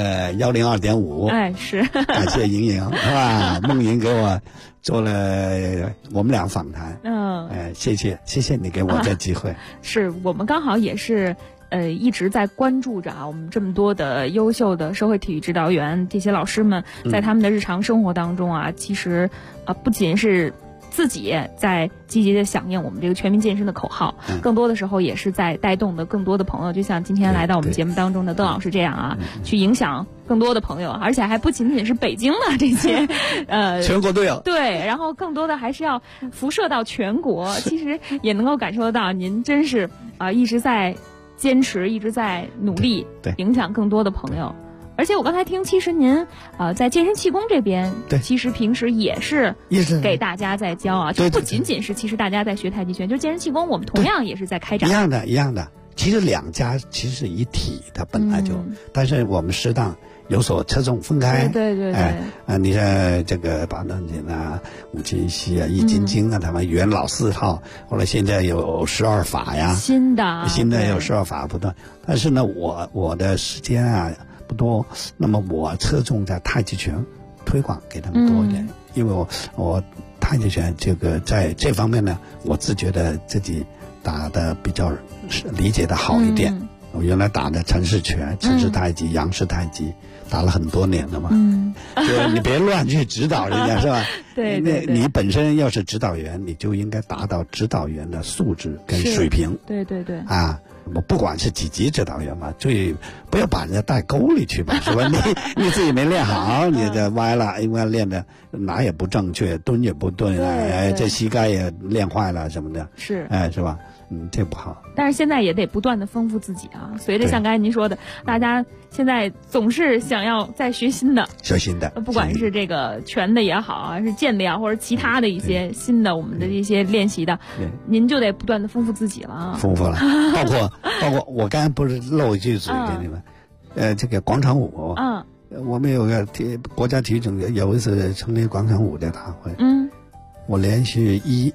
S16: ，102.5，
S15: 是，
S16: 感谢莹莹是吧？梦莹给我做了我们俩访谈，谢谢你给我这机会，
S15: 是我们刚好也是一直在关注着我们这么多的优秀的社会体育指导员，这些老师们在他们的日常生活当中其实不仅是自己在积极的响应我们这个全民健身的口号，更多的时候也是在带动的更多的朋友，就像今天来到我们节目当中的邓老师这样去影响更多的朋友，而且还不仅仅是北京的这些
S16: 全国都有，
S15: 对，然后更多的还是要辐射到全国，其实也能够感受到您真是一直在坚持，一直在努力，影响更多的朋友。而且我刚才听，其实您在健身气功这边，其实平时也是给大家在教啊，就不仅仅是其实大家在学太极拳，就健身气功我们同样也是在开展。
S16: 一样的。其实两家其实是一体，它本来就，但是我们适当有所侧重分开。
S15: 对。
S16: 你像这个八段锦啊、五禽戏啊、易筋经啊，他们元老4套，后来现在有12法呀，
S15: 新的
S16: 有12法不断。但是呢，我的时间不多，那么我侧重在太极拳推广给他们多一点，因为我太极拳这个在这方面呢，我自觉得自己打的比较理解的好一点。我原来打的陈氏拳、陈氏太极、杨氏太极，打了很多年了嘛。就你别乱去指导人家是吧？
S15: 对，
S16: 你本身要是指导员，你就应该达到指导员的素质跟水平。
S15: 对。
S16: 我不管是几级指导员嘛，最不要把人家带沟里去吧，是吧？你自己没练好，你这歪了，因为练的哪也不正确，蹲也不蹲，这膝盖也练坏了什么的，
S15: 是
S16: 吧？这不好。
S15: 但是现在也得不断的丰富自己啊，随着像刚才您说的，大家现在总是想要再学新的，不管是这个拳的也好还是剑的呀，或者其他的一些新的我们的这些练习的，您就得不断的丰富自己了
S16: 丰富了，包括我刚才不是漏一句嘴给你们，这个广场舞，我们有个国家体育总局有一次成立广场舞的大会，我连续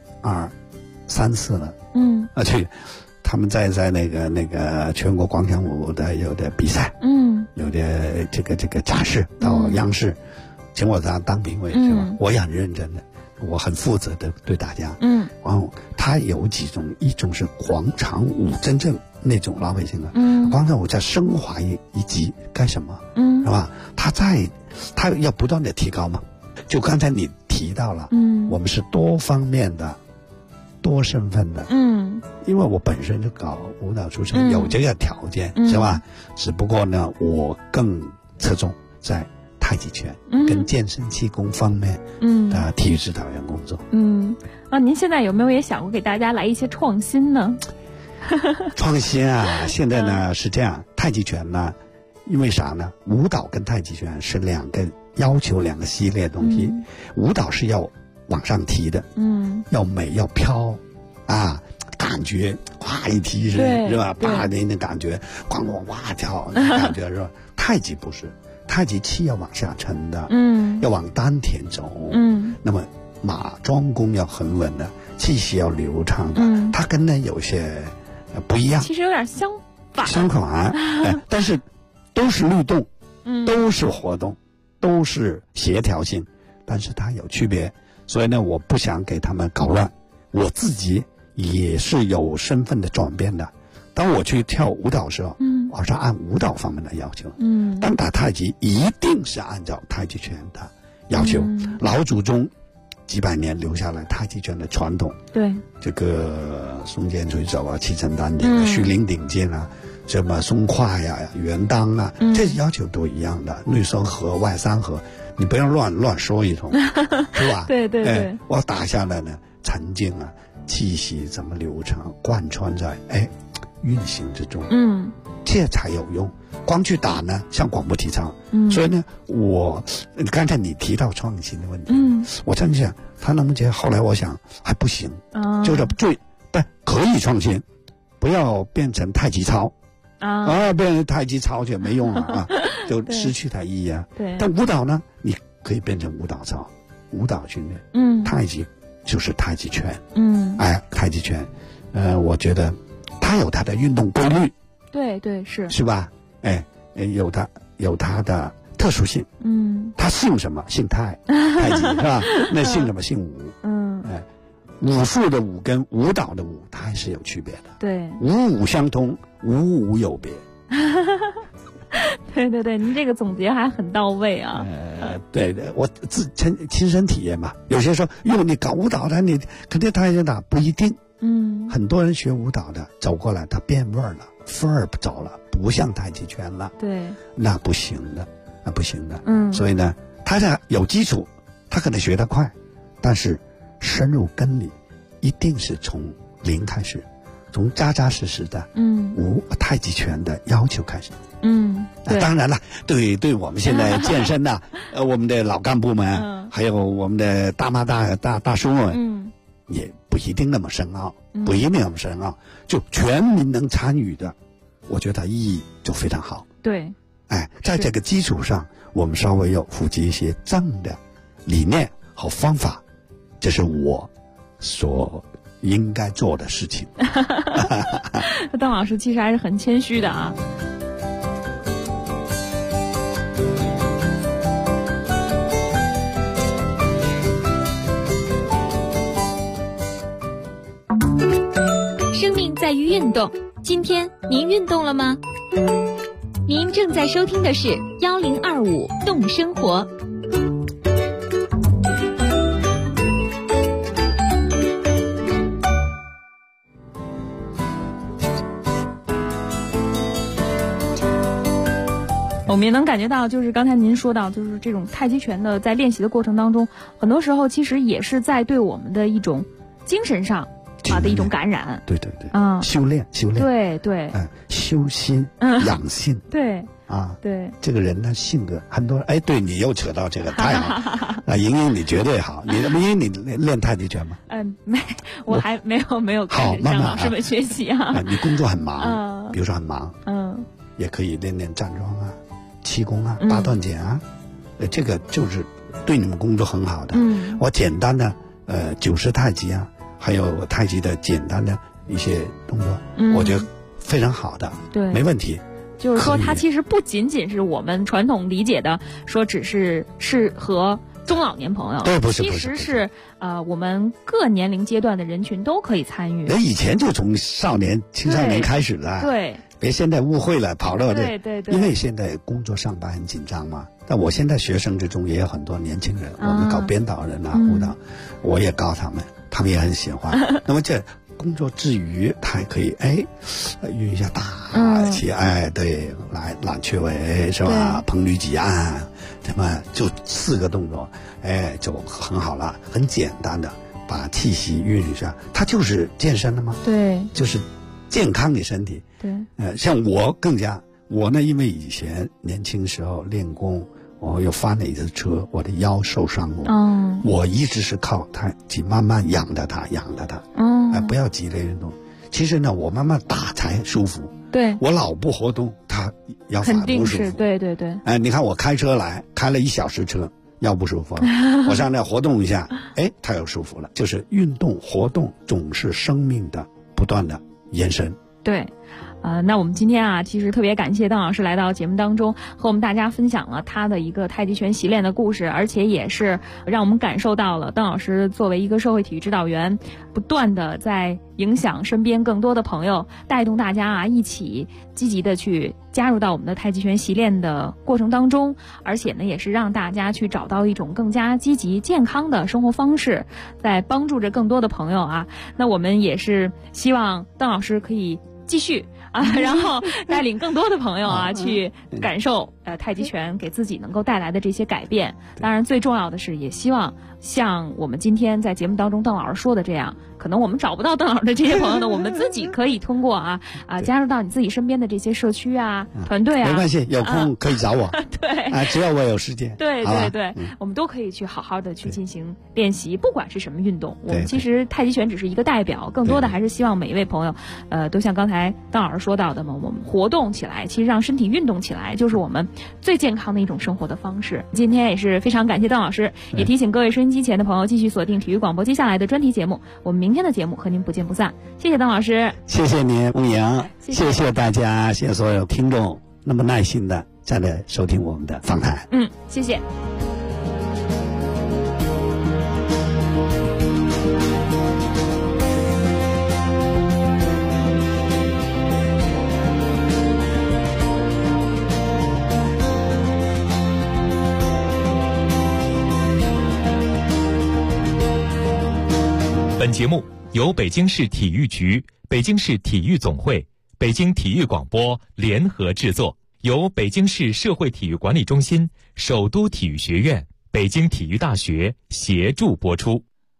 S16: 1、2、3次了，去他们在那个全国广场舞的有的比赛，有的这个展示到央视，请我当评委是吧？我也很认真的， 我很负责的对大家。然后它有几种，一种是广场舞，真正那种老百姓的。广场舞再升华一级干什么？是吧？它要不断的提高嘛。就刚才你提到了，我们是多方面的、多身份的。因为我本身就搞舞蹈出身，有这个条件，是吧？只不过呢，我更侧重在太极拳跟健身气功方面的体育指导员工作。
S15: 您现在有没有也想过给大家来一些创新呢？
S16: 创新啊，现在呢是这样，太极拳呢，因为啥呢？舞蹈跟太极拳是两个系列东西。舞蹈是要往上提的，要美要飘啊，感觉哗一提是吧？啪的那感觉，咣咣哇跳那感觉是吧？太极不是，太极气要往下沉的，要往丹田走，那么马庄功要很稳的，气息要流畅的，它跟那有些不一样，
S15: 其实有点相
S16: 反，但是都是律动，都是活动，都是协调性，但是它有区别，所以呢，我不想给他们搞乱，我自己也是有身份的转变的。当我去跳舞蹈的时候，我是按舞蹈方面的要求，当打太极一定是按照太极拳的要求，老祖宗几百年留下来太极拳的传统，
S15: 对
S16: 这个松间垂手啊、气沉丹田啊、虚灵顶剑啊，什么松胯呀、圆裆啊，这要求都一样的，内三合、外三合，你不要乱说一通，是吧？
S15: 对，
S16: 我打下来呢，沉静啊，气息怎么流畅，贯穿在运行之中，这才有用。光去打呢，像广播体操，所以呢，刚才你提到创新的问题，我真想他能不能？后来我想还不行，就是但可以创新，不要变成太极操变成太极操就没用了啊，就失去它意义啊。
S15: 对，
S16: 但舞蹈呢，你可以变成舞蹈操，舞蹈训练，太极就是太极拳，太极拳，我觉得它有它的运动规律，
S15: 对
S16: 是吧？有它的特殊性，它姓什么？姓太极是吧？那姓什么？姓武，武术的武跟舞蹈的舞，它还是有区别的。
S15: 对，
S16: 武武相通，武武有别。
S15: 对，您这个总结还很到位啊。
S16: 对，我亲身体验嘛。有些说，你搞舞蹈的，你肯定太极打，不一定。很多人学舞蹈的走过来，他变味儿了，风儿不走了，不像太极拳了。
S15: 对，
S16: 那不行的。所以呢，他这有基础，他可能学得快，但是深入根里，一定是从零开始，从扎扎实实的太极拳的要求开始。当然了，对我们现在健身呐，我们的老干部们，还有我们的大妈大叔们，也不一定那么深奥，就全民能参与的，我觉得意义就非常好。
S15: 对，
S16: 在这个基础上，我们稍微要普及一些正的理念和方法，这是我所应该做的事情。
S15: 邓老师其实还是很谦虚的啊。
S5: 生命在于运动，今天您运动了吗？您正在收听的是1025动生活。
S15: 我们也能感觉到，就是刚才您说到，就是这种太极拳的在练习的过程当中，很多时候其实也是在对我们的一种精神上的一种感染。
S16: 对，修炼，
S15: 对，
S16: 修心，养性，
S15: 对，
S16: 对，这个人的性格，很多人，对你又扯到这个太好，莹莹你绝对好，莹莹你练太极拳吗？
S15: 我还没有开始向老师们学习啊。
S16: 你工作很忙，比如说很忙，也可以练站桩啊、气功啊、八段锦啊，这个就是对你们工作很好的。我简单的九式太极啊，还有太极的简单的一些动作，我觉得非常好的，
S15: 对，
S16: 没问题。
S15: 就是说，它其实不仅仅是我们传统理解的说只是适合中老年朋友，
S16: 对，不是，
S15: 其实是我们各年龄阶段的人群都可以参与。
S16: 以前就从少年、青少年开始的，
S15: 对，
S16: 别现在误会了，跑到
S15: 对，
S16: 因为现在工作上班很紧张嘛。但我现在学生之中也有很多年轻人，我们搞编导人舞蹈，我也教他们也很喜欢。那么这工作之余，他还可以运一下大气，对，来揽雀尾是吧？捧女几案，那么就4个动作，就很好了，很简单的把气息运一下，它就是健身了吗？
S15: 对，
S16: 就是健康的身体。
S15: 对，
S16: 像我呢，因为以前年轻时候练功，我又翻了一次车，我的腰受伤过。我一直是靠它慢慢养着它。不要激烈运动。其实呢，我慢慢打才舒服。
S15: 对，
S16: 我老不活动，它腰反不舒服。
S15: 对。
S16: 你看我开车来，开了1小时车，腰不舒服了。我上来活动一下，它又舒服了。就是运动活动总是生命的不断的延伸。
S15: 对。那我们今天其实特别感谢邓老师来到节目当中，和我们大家分享了他的一个太极拳习练的故事，而且也是让我们感受到了邓老师作为一个社会体育指导员，不断的在影响身边更多的朋友，带动大家一起积极的去加入到我们的太极拳习练的过程当中，而且呢，也是让大家去找到一种更加积极健康的生活方式，在帮助着更多的朋友那我们也是希望邓老师可以继续然后带领更多的朋友去感受太极拳给自己能够带来的这些改变。当然最重要的是，也希望像我们今天在节目当中邓老师说的这样，可能我们找不到邓老师的这些朋友呢，我们自己可以通过加入到你自己身边的这些社区团队
S16: 没关系，有空可以找我。
S15: 对，
S16: 只要我有时间。
S15: 对，我们都可以去好好的去进行练习，不管是什么运动。我们其实太极拳只是一个代表，更多的还是希望每一位朋友都像刚才邓老师说到的嘛，我们活动起来，其实让身体运动起来，就是我们最健康的一种生活的方式。今天也是非常感谢邓老师，也提醒各位收音机前的朋友继续锁定体育广播接下来的专题节目，我们明天的节目和您不见不散。谢谢邓老师，
S16: 谢谢您孟莹，谢谢大家，谢谢所有听众那么耐心的在来收听我们的访谈。
S15: 谢谢。
S14: 本节目由北京市体育局、北京市体育总会、北京体育广播联合制作，由北京市社会体育管理中心、首都体育学院、北京体育大学协助播出。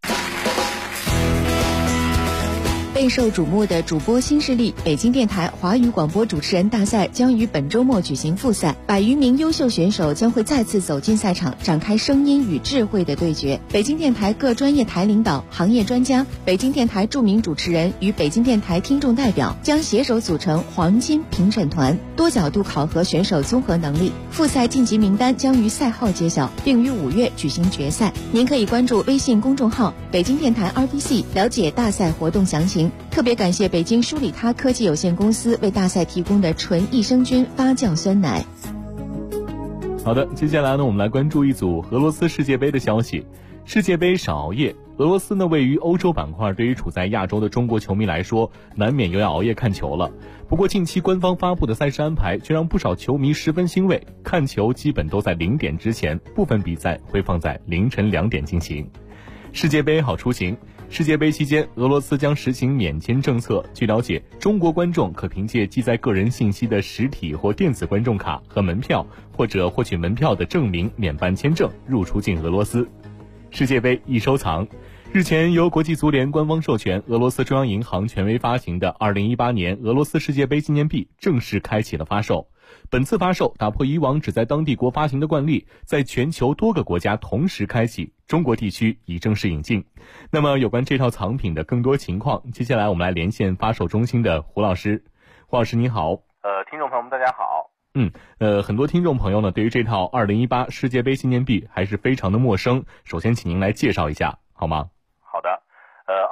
S5: 备受瞩目的主播新势力北京电台华语广播主持人大赛将于本周末举行复赛，100余名优秀选手将会再次走进赛场，展开声音与智慧的对决。北京电台各专业台领导、行业专家、北京电台著名主持人与北京电台听众代表将携手组成黄金评审团，多角度考核选手综合能力。复赛晋级名单将于赛后揭晓，并于5月举行决赛。您可以关注微信公众号北京电台 RBC 了解大赛活动详情。特别感谢北京舒里他科技有限公司为大赛提供的纯益生菌发酵酸奶。
S1: 好的，接下来呢，我们来关注一组俄罗斯世界杯的消息。世界杯少熬夜，俄罗斯呢位于欧洲板块，对于处在亚洲的中国球迷来说，难免又要熬夜看球了。不过近期官方发布的赛事安排却让不少球迷十分欣慰，看球基本都在0点之前，部分比赛会放在凌晨2点进行。世界杯好出行。世界杯期间，俄罗斯将实行免签政策。据了解，中国观众可凭借记载个人信息的实体或电子观众卡和门票，或者获取门票的证明免办签证入出境俄罗斯。世界杯易收藏。日前，由国际足联官方授权，俄罗斯中央银行权威发行的2018年俄罗斯世界杯纪念币正式开启了发售。本次发售打破以往只在当地国发行的惯例，在全球多个国家同时开启，中国地区已正式引进。那么有关这套藏品的更多情况，接下来我们来连线发售中心的胡老师。胡老师你好。
S17: 听众朋友们大家好。
S1: 很多听众朋友呢对于这套2018世界杯纪念币还是非常的陌生，首先请您来介绍一下好吗？
S17: 好的。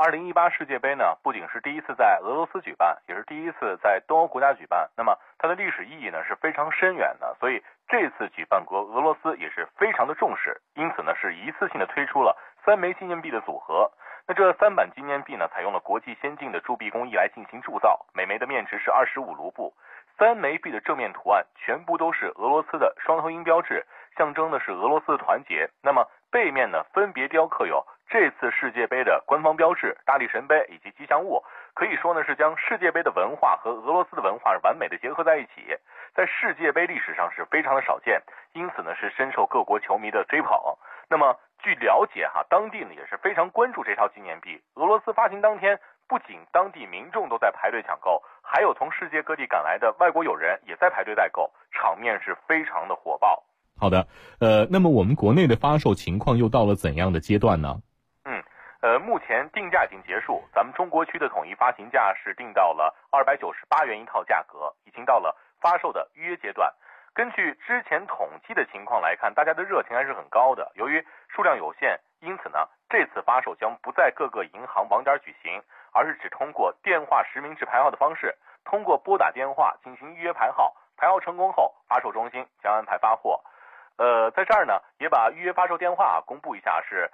S17: 2018世界杯呢，不仅是第一次在俄罗斯举办，也是第一次在东欧国家举办。那么它的历史意义呢是非常深远的，所以这次举办国俄罗斯也是非常的重视，因此呢是一次性的推出了3枚纪念币的组合。那这3版纪念币呢，采用了国际先进的铸币工艺来进行铸造，每枚的面值是25卢布。3枚币的正面图案全部都是俄罗斯的双头鹰标志，象征的是俄罗斯的团结。那么背面呢，分别雕刻有这次世界杯的官方标志、大力神杯以及吉祥物，可以说呢是将世界杯的文化和俄罗斯的文化完美的结合在一起，在世界杯历史上是非常的少见，因此呢是深受各国球迷的追捧。那么据了解当地呢也是非常关注这套纪念币。俄罗斯发行当天，不仅当地民众都在排队抢购，还有从世界各地赶来的外国友人也在排队代购，场面是非常的火爆。
S1: 好的，那么我们国内的发售情况又到了怎样的阶段呢？
S17: 目前定价已经结束，咱们中国区的统一发行价是定到了298元一套价格，已经到了发售的预约阶段。根据之前统计的情况来看，大家的热情还是很高的。由于数量有限，因此呢，这次发售将不在各个银行网点举行，而是只通过电话实名制排号的方式，通过拨打电话进行预约排号，排号成功后，发售中心将安排发货。在这儿呢，也把预约发售电话公布一下，是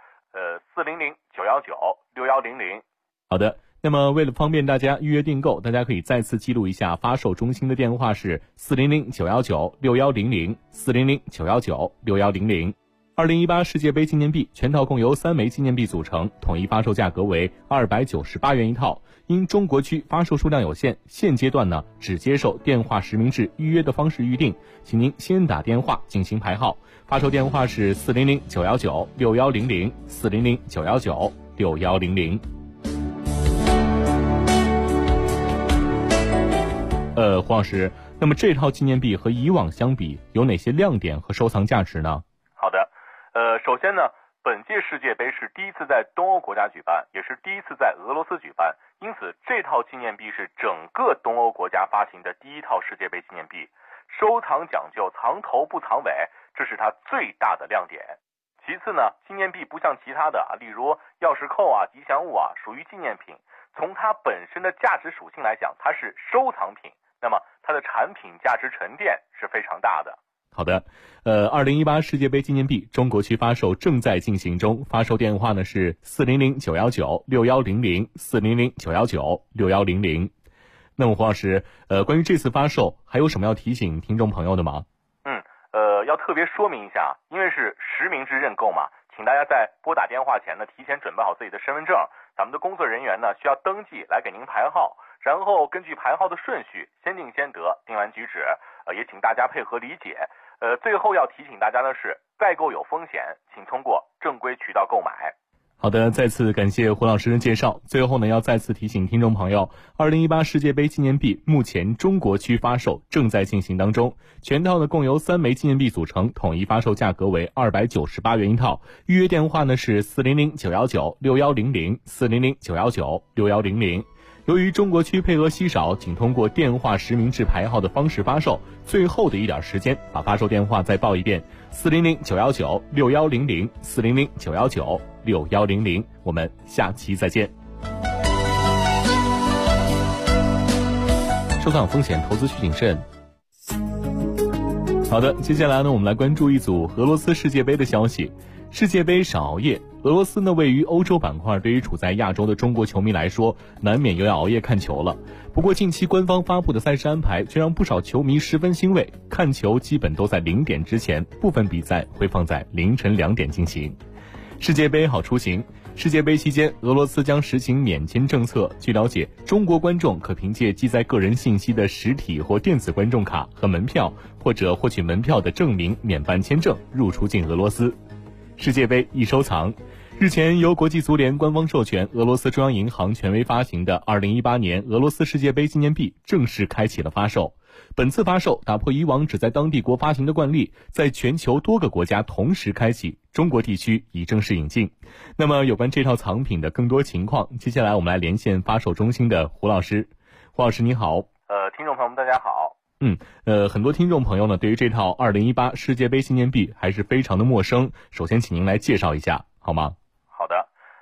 S17: 400-919-6100。
S1: 好的，那么为了方便大家预约订购，大家可以再次记录一下发售中心的电话是400-919-6100 400-919-6100。2018世界杯纪念币全套共由3枚纪念币组成，统一发售价格为298元一套。因中国区发售数量有限，现阶段呢只接受电话实名制预约的方式预定，请您先打电话进行排号。发售电话是400-919-6100 400-919-6100。黄老师，那么这套纪念币和以往相比有哪些亮点和收藏价值呢？
S17: 好的，首先呢，本届世界杯是第一次在东欧国家举办，也是第一次在俄罗斯举办，因此这套纪念币是整个东欧国家发行的第一套世界杯纪念币，收藏讲究藏头不藏尾，这是它最大的亮点。其次呢，纪念币不像其他的例如钥匙扣吉祥物属于纪念品，从它本身的价值属性来讲，它是收藏品，那么它的产品价值沉淀是非常大的。
S1: 好的，2018世界杯纪念币中国区发售正在进行中，发售电话呢是400-919-6100 400-919-6100。那么黄老师，关于这次发售还有什么要提醒听众朋友的吗？
S17: 要特别说明一下，因为是实名制认购嘛，请大家在拨打电话前呢，提前准备好自己的身份证，咱们的工作人员呢需要登记来给您排号，然后根据排号的顺序先定先得，定完举止，也请大家配合理解。最后要提醒大家的是，代购有风险，请通过正规渠道购买。
S1: 好的，再次感谢胡老师的介绍。最后呢，要再次提醒听众朋友，2018世界杯纪念币目前中国区发售正在进行当中，全套呢共由3枚纪念币组成，统一发售价格为298元一套。预约电话呢是400-919-6100 400-919-6100。由于中国区配额稀少，请通过电话实名制排号的方式发售。最后的一点时间，把发售电话再报一遍：400-919-6100 400-919-6100。我们下期再见。收藏风险，投资需谨慎。好的，接下来呢，我们来关注一组俄罗斯世界杯的消息。世界杯少熬夜，俄罗斯呢位于欧洲板块，对于处在亚洲的中国球迷来说，难免又要熬夜看球了。不过近期官方发布的赛事安排却让不少球迷十分欣慰，看球基本都在0点之前，部分比赛会放在凌晨2点进行。世界杯好出行。世界杯期间，俄罗斯将实行免签政策。据了解，中国观众可凭借记载个人信息的实体或电子观众卡和门票，或者获取门票的证明免办签证入出境俄罗斯。世界杯易收藏。日前，由国际足联官方授权，俄罗斯中央银行权威发行的2018年俄罗斯世界杯纪念币正式开启了发售。本次发售打破以往只在当地国发行的惯例，在全球多个国家同时开启，中国地区已正式引进。那么有关这套藏品的更多情况，接下来我们来连线发售中心的胡老师。胡老师你好。
S17: 听众朋友们大家好。
S1: 很多听众朋友呢对于这套2018世界杯纪念币还是非常的陌生，首先请您来介绍一下好吗？
S17: 好的。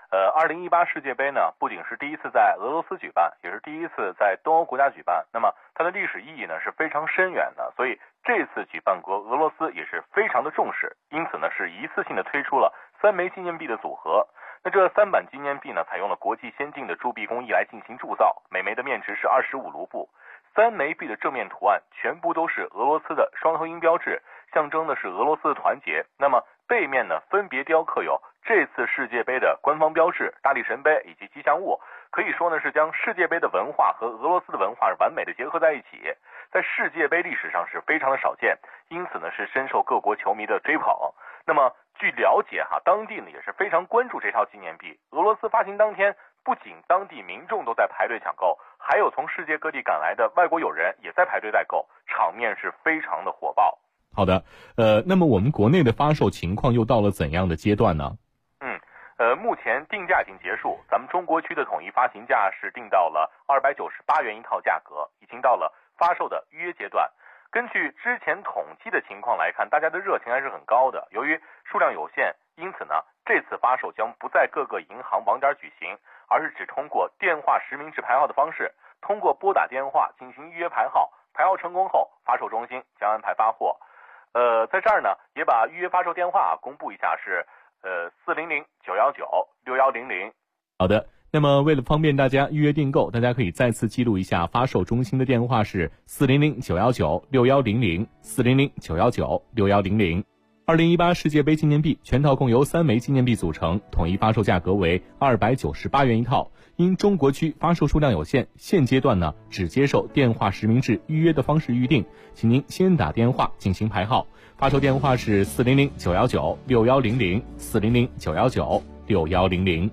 S17: 2018世界杯呢，不仅是第一次在俄罗斯举办，也是第一次在东欧国家举办。那么它的历史意义呢是非常深远的，所以这次举办国俄罗斯也是非常的重视，因此呢是一次性的推出了3枚纪念币的组合。那这3版纪念币呢，采用了国际先进的铸币工艺来进行铸造，每枚的面值是25卢布。3枚币的正面图案全部都是俄罗斯的双头鹰标志，象征的是俄罗斯的团结。那么背面呢，分别雕刻有这次世界杯的官方标志、大力神杯以及吉祥物，可以说呢是将世界杯的文化和俄罗斯的文化完美的结合在一起，在世界杯历史上是非常的少见，因此呢是深受各国球迷的追捧。那么据了解当地呢也是非常关注这套纪念币。俄罗斯发行当天，不仅当地民众都在排队抢购，还有从世界各地赶来的外国友人也在排队代购，场面是非常的火爆。
S1: 好的，那么我们国内的发售情况又到了怎样的阶段呢？
S17: 目前定价已经结束，咱们中国区的统一发行价是定到了298元一套价格，已经到了发售的预约阶段。根据之前统计的情况来看，大家的热情还是很高的。由于数量有限，因此呢，这次发售将不在各个银行网点举行，而是只通过电话实名制排号的方式，通过拨打电话进行预约排号，排号成功后，发售中心将安排发货。在这儿呢，也把预约发售电话公布一下，是400-919-6100。
S1: 好的，那么为了方便大家预约订购，大家可以再次记录一下发售中心的电话是400-919-6100 400-919-6100。2018世界杯纪念币全套共由3枚纪念币组成，统一发售价格为298元一套。因中国区发售数量有限，现阶段呢只接受电话实名制预约的方式预定，请您先打电话进行排号。发售电话是400-919-6100 400-919-6100。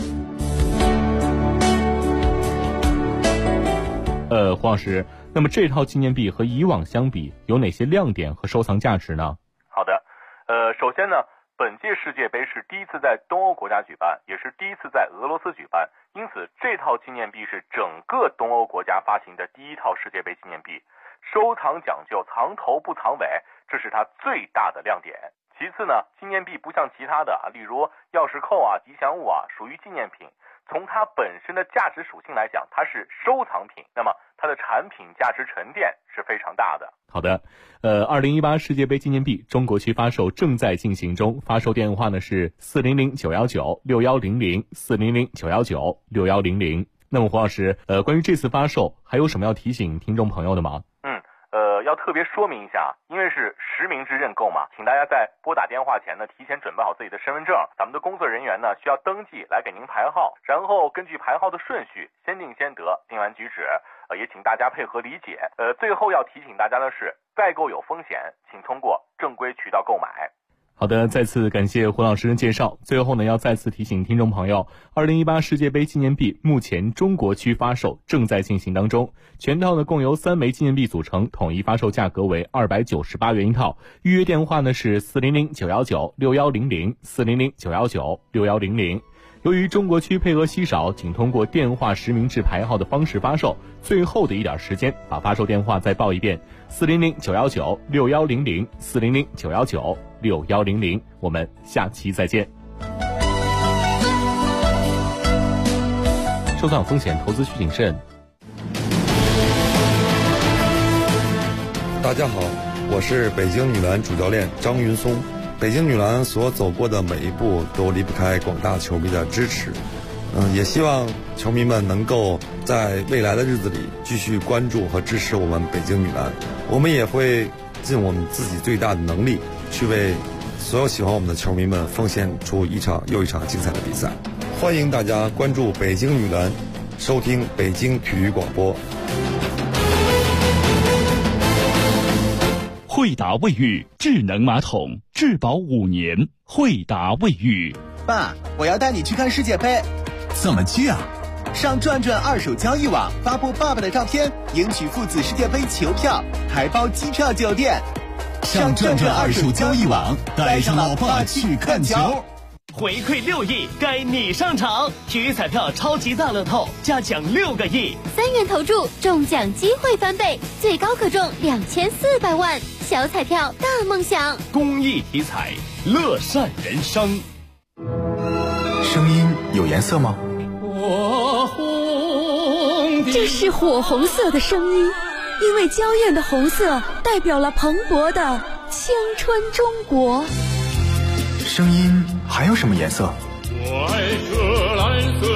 S1: 黄老师，那么这套纪念币和以往相比有哪些亮点和收藏价值呢？
S17: 好的，首先呢，本届世界杯是第一次在东欧国家举办，也是第一次在俄罗斯举办，因此这套纪念币是整个东欧国家发行的第一套世界杯纪念币，收藏讲究藏头不藏尾，这是它最大的亮点。其次呢，纪念币不像其他的例如钥匙扣吉祥物属于纪念品，从它本身的价值属性来讲，它是收藏品，那么它的产品价值沉淀是非常大的。
S1: 好的，2018世界杯纪念币中国区发售正在进行中，发售电话呢是400-919-6100 400-919-6100。那么黄老师，关于这次发售还有什么要提醒听众朋友的吗？
S17: 要特别说明一下，因为是实名制认购嘛，请大家在拨打电话前呢，提前准备好自己的身份证，咱们的工作人员呢需要登记来给您排号，然后根据排号的顺序，先定先得，定完举止，也请大家配合理解。最后要提醒大家的是，代购有风险，请通过正规渠道购买。
S1: 好的，再次感谢胡老师的介绍。最后呢，要再次提醒听众朋友，2018世界杯纪念币目前中国区发售正在进行当中，全套呢共由3枚纪念币组成，统一发售价格为298元一套。预约电话呢是400-919-6100 400-919-6100。由于中国区配额稀少，仅通过电话实名制排号的方式发售，最后的一点时间，把发售电话再报一遍：400-919-6100 400-919-6100。我们下期再见。收藏风险，投资需谨慎。
S18: 大家好，我是北京女篮主教练张云松。北京女篮所走过的每一步都离不开广大球迷的支持，也希望球迷们能够在未来的日子里继续关注和支持我们北京女篮。我们也会尽我们自己最大的能力，去为所有喜欢我们的球迷们奉献出一场又一场精彩的比赛。欢迎大家关注北京女篮，收听北京体育广播。
S6: 惠达卫浴智能马桶，质保5年。惠达卫浴。
S2: 爸，我要带你去看世界杯。
S3: 怎么去啊？
S2: 上转转二手交易网发布爸爸的照片，赢取父子世界杯球票，还包机票酒店。
S3: 上转转二手交易网，带上老爸去看球。
S19: 回馈6亿，该你上场！体育彩票超级大乐透，加奖6个亿
S11: ，3元投注，中奖机会翻倍，最高可中2400万。小彩票大梦想，
S19: 公益体彩，乐善人生。
S3: 声音有
S20: 有颜色吗？
S21: 这是火红色的声音，因为娇艳的红色代表了蓬勃的青春中国。
S20: 声音还有什么颜色？
S22: 我爱这蓝色